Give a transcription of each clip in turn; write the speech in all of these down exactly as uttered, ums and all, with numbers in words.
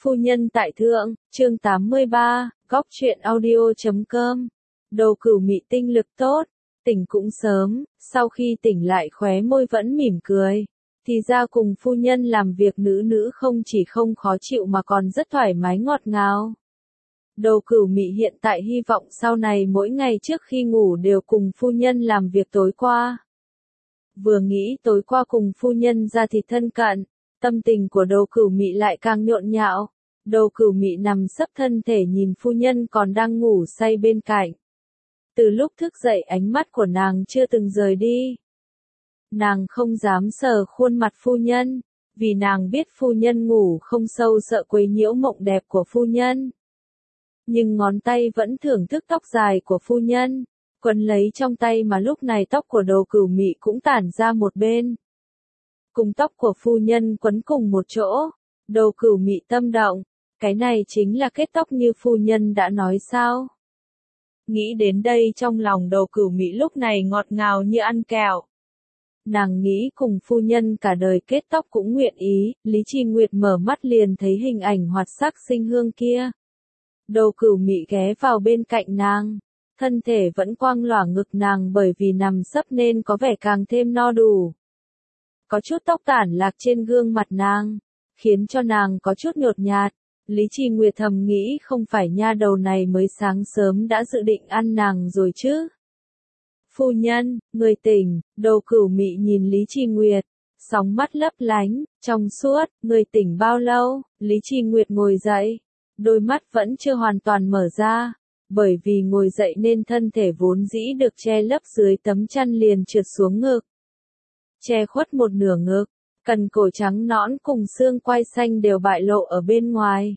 Phu nhân tại thượng, chương tám mươi ba, góc truyện audio chấm com. Đầu Cửu Mị tinh lực tốt, tỉnh cũng sớm, sau khi tỉnh lại khóe môi vẫn mỉm cười. Thì ra cùng phu nhân làm việc nữ nữ không chỉ không khó chịu mà còn rất thoải mái ngọt ngào. Đầu Cửu Mị hiện tại hy vọng sau này mỗi ngày trước khi ngủ đều cùng phu nhân làm việc tối qua. Vừa nghĩ tối qua cùng phu nhân ra thì thân cận, tâm tình của Đầu Cửu Mị lại càng nhộn nhạo. Đầu Cửu Mị nằm sấp thân thể nhìn phu nhân còn đang ngủ say bên cạnh. Từ lúc thức dậy ánh mắt của nàng chưa từng rời đi. Nàng không dám sờ khuôn mặt phu nhân, vì nàng biết phu nhân ngủ không sâu sợ quấy nhiễu mộng đẹp của phu nhân. Nhưng ngón tay vẫn thưởng thức tóc dài của phu nhân, quấn lấy trong tay mà lúc này tóc của Đầu Cửu Mị cũng tản ra một bên. Cùng tóc của phu nhân quấn cùng một chỗ, Đầu Cửu Mị tâm động, cái này chính là kết tóc như phu nhân đã nói sao. Nghĩ đến đây trong lòng Đầu Cửu Mị lúc này ngọt ngào như ăn kẹo. Nàng nghĩ cùng phu nhân cả đời kết tóc cũng nguyện ý, Lý Chi Nguyệt mở mắt liền thấy hình ảnh hoạt sắc sinh hương kia. Đầu Cửu Mị ghé vào bên cạnh nàng, thân thể vẫn quang lỏa ngực nàng bởi vì nằm sấp nên có vẻ càng thêm no đủ. Có chút tóc tản lạc trên gương mặt nàng, khiến cho nàng có chút nhột nhạt. Lý Chi Nguyệt thầm nghĩ không phải nha đầu này mới sáng sớm đã dự định ăn nàng rồi chứ. Phu nhân, người tỉnh, Đầu Cửu Mị nhìn Lý Chi Nguyệt, sóng mắt lấp lánh, trong suốt, người tỉnh bao lâu? Lý Chi Nguyệt ngồi dậy, đôi mắt vẫn chưa hoàn toàn mở ra, bởi vì ngồi dậy nên thân thể vốn dĩ được che lấp dưới tấm chăn liền trượt xuống ngực. Che khuất một nửa ngực, cần cổ trắng nõn cùng xương quai xanh đều bại lộ ở bên ngoài.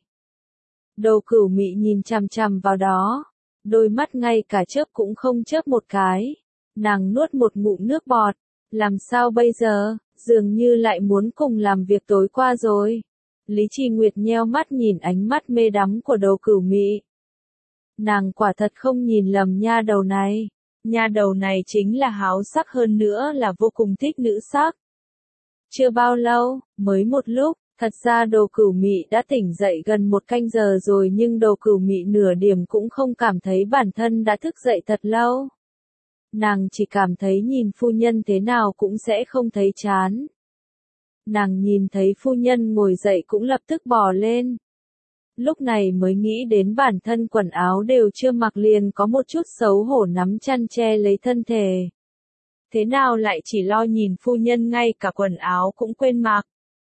Đầu Cửu Mị nhìn chằm chằm vào đó, đôi mắt ngay cả chớp cũng không chớp một cái. Nàng nuốt một ngụm nước bọt, làm sao bây giờ, dường như lại muốn cùng làm việc tối qua rồi. Lý Chi Nguyệt nheo mắt nhìn ánh mắt mê đắm của Đầu Cửu Mị. Nàng quả thật không nhìn lầm nha đầu này. Nha đầu này chính là háo sắc hơn nữa là vô cùng thích nữ sắc. Chưa bao lâu, mới một lúc, thật ra Đầu Cửu Mị đã tỉnh dậy gần một canh giờ rồi nhưng Đầu Cửu Mị nửa điểm cũng không cảm thấy bản thân đã thức dậy thật lâu. Nàng chỉ cảm thấy nhìn phu nhân thế nào cũng sẽ không thấy chán. Nàng nhìn thấy phu nhân ngồi dậy cũng lập tức bò lên. Lúc này mới nghĩ đến bản thân quần áo đều chưa mặc liền có một chút xấu hổ nắm chăn che lấy thân thể. Thế nào lại chỉ lo nhìn phu nhân ngay cả quần áo cũng quên mặc.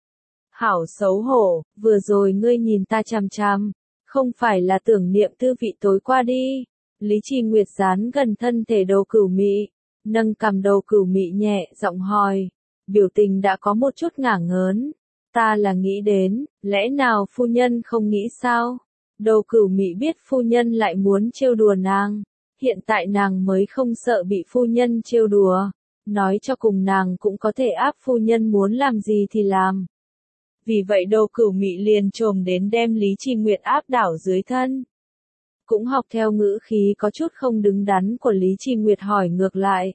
Hảo xấu hổ, vừa rồi ngươi nhìn ta chằm chằm, không phải là tưởng niệm tư vị tối qua đi. Lý Chi Nguyệt dán gần thân thể Đầu Cửu Mị, nâng cằm Đầu Cửu Mị nhẹ giọng hỏi, biểu tình đã có một chút ngả ngớn. Ta là nghĩ đến, lẽ nào phu nhân không nghĩ sao? Đầu Cửu Mị biết phu nhân lại muốn trêu đùa nàng, hiện tại nàng mới không sợ bị phu nhân trêu đùa, nói cho cùng nàng cũng có thể áp phu nhân muốn làm gì thì làm. Vì vậy Đầu Cửu Mị liền trồm đến đem Lý Chi Nguyệt áp đảo dưới thân. Cũng học theo ngữ khí có chút không đứng đắn của Lý Chi Nguyệt hỏi ngược lại.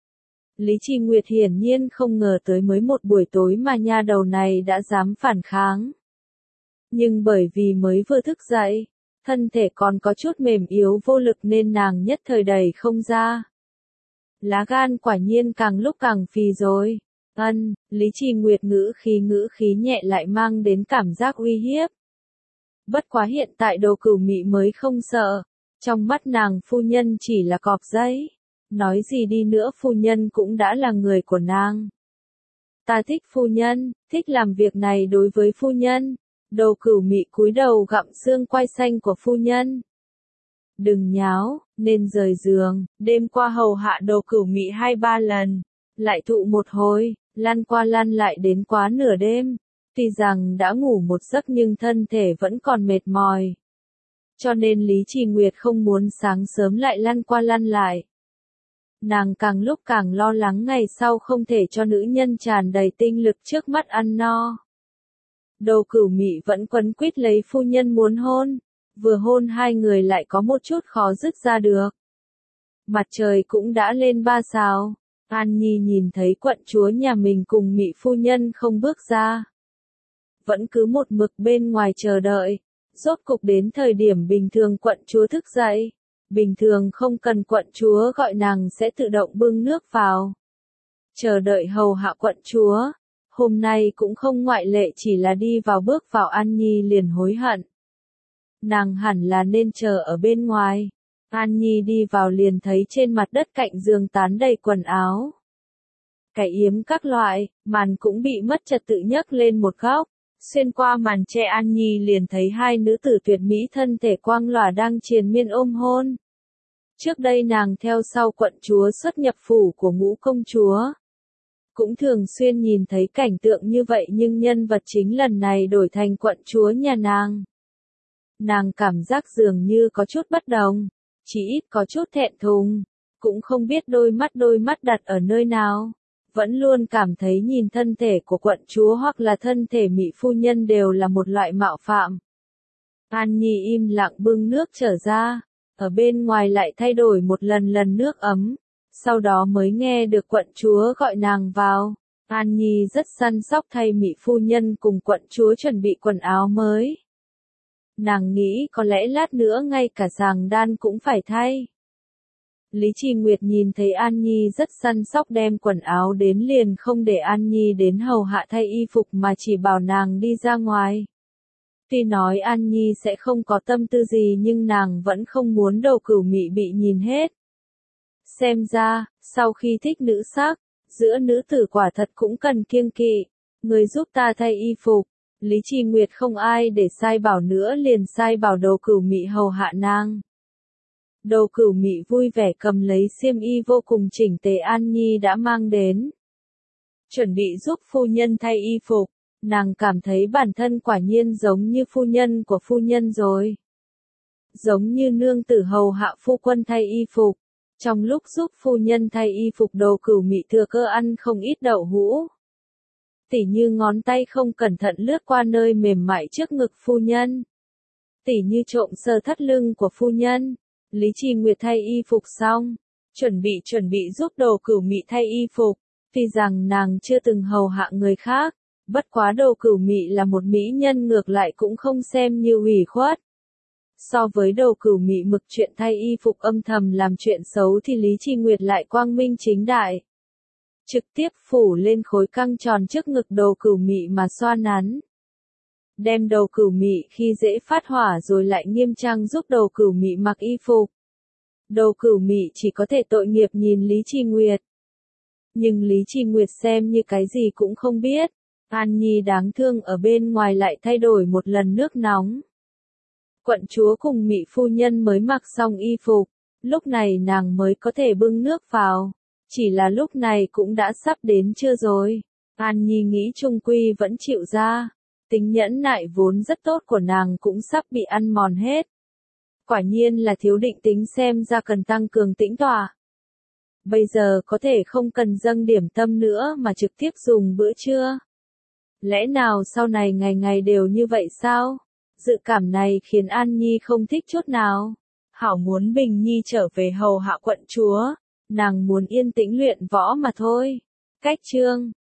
Lý Chi Nguyệt hiển nhiên không ngờ tới mới một buổi tối mà nha đầu này đã dám phản kháng. Nhưng bởi vì mới vừa thức dậy, thân thể còn có chút mềm yếu vô lực nên nàng nhất thời đẩy không ra. Lá gan quả nhiên càng lúc càng phì rồi. Ân, Lý Chi Nguyệt ngữ khí ngữ khí nhẹ lại mang đến cảm giác uy hiếp. Bất quá hiện tại Đầu Cửu Mị mới không sợ, trong mắt nàng phu nhân chỉ là cọp giấy, nói gì đi nữa phu nhân cũng đã là người của nàng. Ta thích phu nhân, thích làm việc này đối với phu nhân. Đầu Cửu Mị cúi đầu gặm xương quai xanh của phu nhân. Đừng nháo, nên rời giường, đêm qua hầu hạ Đầu Cửu Mị hai ba lần, lại thụ một hồi, lăn qua lăn lại đến quá nửa đêm. Tuy rằng đã ngủ một giấc nhưng thân thể vẫn còn mệt mỏi. Cho nên Lý Chi Nguyệt không muốn sáng sớm lại lăn qua lăn lại. Nàng càng lúc càng lo lắng ngày sau không thể cho nữ nhân tràn đầy tinh lực trước mắt ăn no. Đầu Cửu Mị vẫn quấn quýt lấy phu nhân muốn hôn, vừa hôn hai người lại có một chút khó dứt ra được. Mặt trời cũng đã lên ba sao, An Nhi nhìn thấy quận chúa nhà mình cùng Mị phu nhân không bước ra. vẫn cứ một mực bên ngoài chờ đợi. Rốt cục đến thời điểm bình thường quận chúa thức dậy. Bình thường không cần quận chúa gọi nàng sẽ tự động bưng nước vào. Chờ đợi hầu hạ quận chúa. Hôm nay cũng không ngoại lệ, chỉ là đi vào bước vào An Nhi liền hối hận. Nàng hẳn là nên chờ ở bên ngoài. An Nhi đi vào liền thấy trên mặt đất cạnh giường tán đầy quần áo. Cái yếm các loại, màn cũng bị mất trật tự nhấc lên một góc. Xuyên qua màn che An Nhi liền thấy hai nữ tử tuyệt mỹ thân thể quang lòa đang triền miên ôm hôn. Trước đây nàng theo sau quận chúa xuất nhập phủ của ngũ công chúa. Cũng thường xuyên nhìn thấy cảnh tượng như vậy, nhưng nhân vật chính lần này đổi thành quận chúa nhà nàng. Nàng cảm giác dường như có chút bất đồng, chỉ ít có chút thẹn thùng, cũng không biết đôi mắt đôi mắt đặt ở nơi nào. Vẫn luôn cảm thấy nhìn thân thể của quận chúa hoặc là thân thể mỹ phu nhân đều là một loại mạo phạm. An Nhi im lặng bưng nước trở ra, ở bên ngoài lại thay đổi một lần lần nước ấm, sau đó mới nghe được quận chúa gọi nàng vào. An Nhi rất săn sóc thay mỹ phu nhân cùng quận chúa chuẩn bị quần áo mới. Nàng nghĩ có lẽ lát nữa ngay cả giàng đan cũng phải thay. Lý Trì Nguyệt nhìn thấy An Nhi rất săn sóc đem quần áo đến liền không để An Nhi đến hầu hạ thay y phục mà chỉ bảo nàng đi ra ngoài. Tuy nói An Nhi sẽ không có tâm tư gì nhưng nàng vẫn không muốn Đầu Cửu Mị bị nhìn hết. Xem ra, sau khi thích nữ sắc, giữa nữ tử quả thật cũng cần kiêng kỵ. Người giúp ta thay y phục. Lý Trì Nguyệt không ai để sai bảo nữa liền sai bảo Đầu Cửu Mị hầu hạ nàng. Đầu Cửu Mị vui vẻ cầm lấy xiêm y vô cùng chỉnh tề An Nhi đã mang đến. Chuẩn bị giúp phu nhân thay y phục, nàng cảm thấy bản thân quả nhiên giống như phu nhân của phu nhân rồi. Giống như nương tử hầu hạ phu quân thay y phục. Trong lúc giúp phu nhân thay y phục Đầu Cửu Mị thừa cơ ăn không ít đậu hũ. Tỉ như ngón tay không cẩn thận lướt qua nơi mềm mại trước ngực phu nhân. Tỉ như trộm sờ thắt lưng của phu nhân. Lý Trì Nguyệt thay y phục xong, chuẩn bị chuẩn bị giúp Đầu Cửu Mị thay y phục, tuy rằng nàng chưa từng hầu hạ người khác, bất quá Đầu Cửu Mị là một mỹ nhân ngược lại cũng không xem như ủy khuất. So với Đầu Cửu Mị mực chuyện thay y phục âm thầm làm chuyện xấu thì Lý Trì Nguyệt lại quang minh chính đại. Trực tiếp phủ lên khối căng tròn trước ngực Đầu Cửu Mị mà xoa nắn. Đem Đầu Cửu Mị khi dễ phát hỏa rồi lại nghiêm trang giúp Đầu Cửu Mị mặc y phục. Đầu Cửu Mị chỉ có thể tội nghiệp nhìn Lý Trì Nguyệt. Nhưng Lý Trì Nguyệt xem như cái gì cũng không biết. An Nhi đáng thương ở bên ngoài lại thay đổi một lần nước nóng. Quận chúa cùng Mị phu nhân mới mặc xong y phục, lúc này nàng mới có thể bưng nước vào. Chỉ là lúc này cũng đã sắp đến trưa rồi. An Nhi nghĩ chung quy vẫn chịu ra. Tính nhẫn nại vốn rất tốt của nàng cũng sắp bị ăn mòn hết. Quả nhiên là thiếu định tính, xem ra cần tăng cường tĩnh tọa. Bây giờ có thể không cần dâng điểm tâm nữa mà trực tiếp dùng bữa trưa. Lẽ nào sau này ngày ngày đều như vậy sao? Dự cảm này khiến An Nhi không thích chút nào. Hảo muốn Bình Nhi trở về hầu hạ quận chúa. Nàng muốn yên tĩnh luyện võ mà thôi. Cách chương